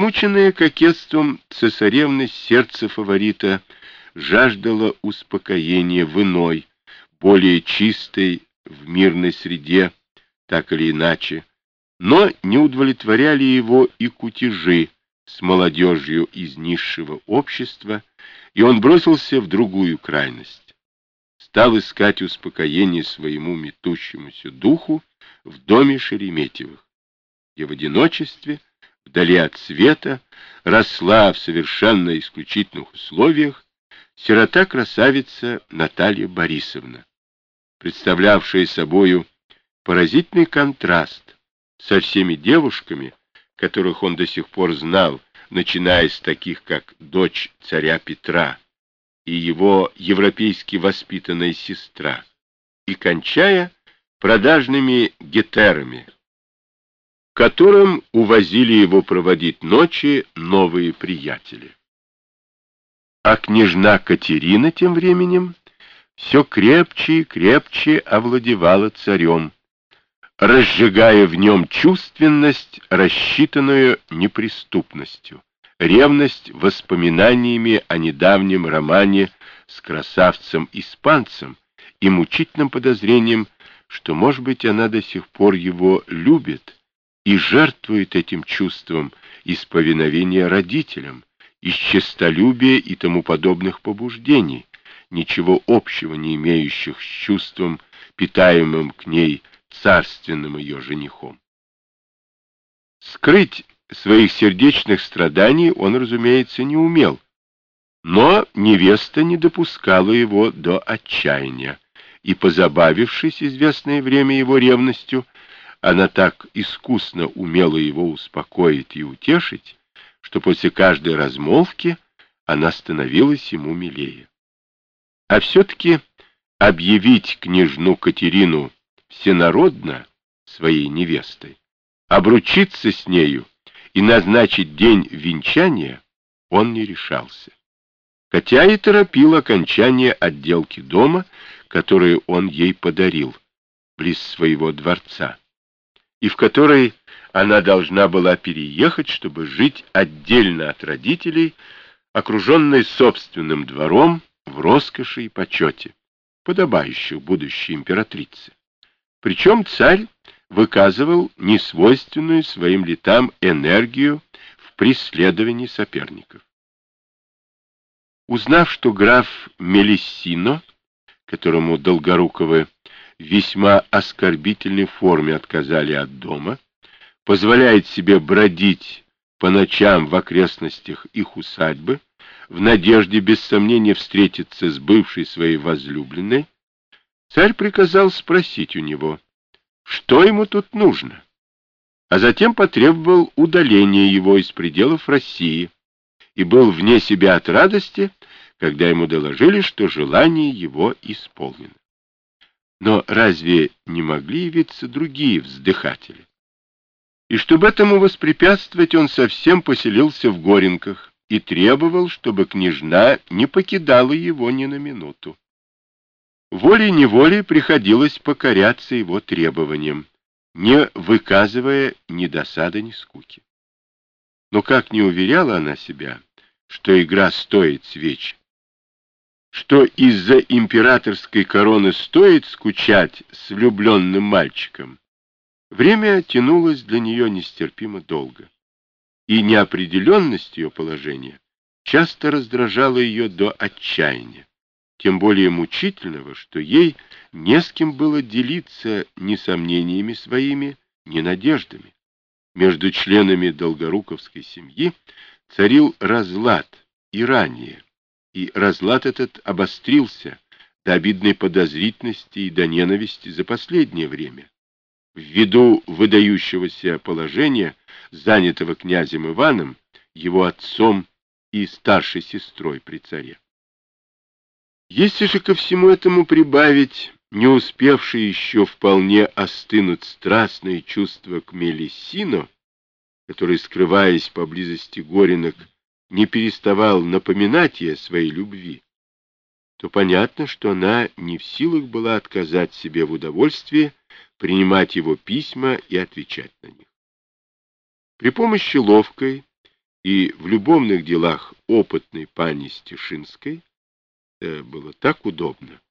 Измученное кокетством цесаревны сердце фаворита жаждало успокоения в иной, более чистой, в мирной среде, так или иначе, но не удовлетворяли его и кутежи с молодежью из низшего общества, и он бросился в другую крайность. Стал искать успокоение своему метущемуся духу в доме Шереметьевых, где в одиночестве, вдали от света, росла в совершенно исключительных условиях сирота-красавица Наталья Борисовна, представлявшая собою поразительный контраст со всеми девушками, которых он до сих пор знал, начиная с таких, как дочь царя Петра и его европейски воспитанная сестра, и кончая продажными гетерами, которым увозили его проводить ночи новые приятели. А княжна Катерина тем временем все крепче и крепче овладевала царем, разжигая в нем чувственность, рассчитанную неприступностью, ревность воспоминаниями о недавнем романе с красавцем-испанцем и мучительным подозрением, что, может быть, она до сих пор его любит и жертвует этим чувством из повиновения родителям, из честолюбия и тому подобных побуждений, ничего общего не имеющих с чувством, питаемым к ней царственным ее женихом. Скрыть своих сердечных страданий он, разумеется, не умел, но невеста не допускала его до отчаяния, и, позабавившись известное время его ревностью, она так искусно умела его успокоить и утешить, что после каждой размолвки она становилась ему милее. А все-таки объявить княжну Катерину всенародно своей невестой, обручиться с нею и назначить день венчания он не решался, хотя и торопил окончание отделки дома, который он ей подарил, близ своего дворца, и в который она должна была переехать, чтобы жить отдельно от родителей, окруженной собственным двором в роскоши и почете, подобающих будущей императрице. Причем царь выказывал несвойственную своим летам энергию в преследовании соперников. Узнав, что граф Мелиссино, которому Долгоруковы в весьма оскорбительной форме отказали от дома, позволяет себе бродить по ночам в окрестностях их усадьбы, в надежде без сомнения встретиться с бывшей своей возлюбленной, царь приказал спросить у него, что ему тут нужно, а затем потребовал удаления его из пределов России и был вне себя от радости, когда ему доложили, что желание его исполнено. Но разве не могли явиться другие вздыхатели? И чтобы этому воспрепятствовать, он совсем поселился в Горенках и требовал, чтобы княжна не покидала его ни на минуту. Волей-неволей приходилось покоряться его требованиям, не выказывая ни досады, ни скуки. Но как не уверяла она себя, что игра стоит свеч, что из-за императорской короны стоит скучать с влюбленным мальчиком, время тянулось для нее нестерпимо долго, и неопределенность ее положения часто раздражала ее до отчаяния, тем более мучительного, что ей не с кем было делиться ни сомнениями своими, ни надеждами. Между членами долгоруковской семьи царил разлад и ранее, и разлад этот обострился до обидной подозрительности и до ненависти за последнее время, ввиду выдающегося положения, занятого князем Иваном, его отцом и старшей сестрой при царе. Если же ко всему этому прибавить не успевшие еще вполне остынуть страстные чувства к Мелиссино, который, скрываясь поблизости Горенок, не переставал напоминать ей о своей любви, то понятно, что она не в силах была отказать себе в удовольствии принимать его письма и отвечать на них. При помощи ловкой и в любовных делах опытной пани Стешинской было так удобно,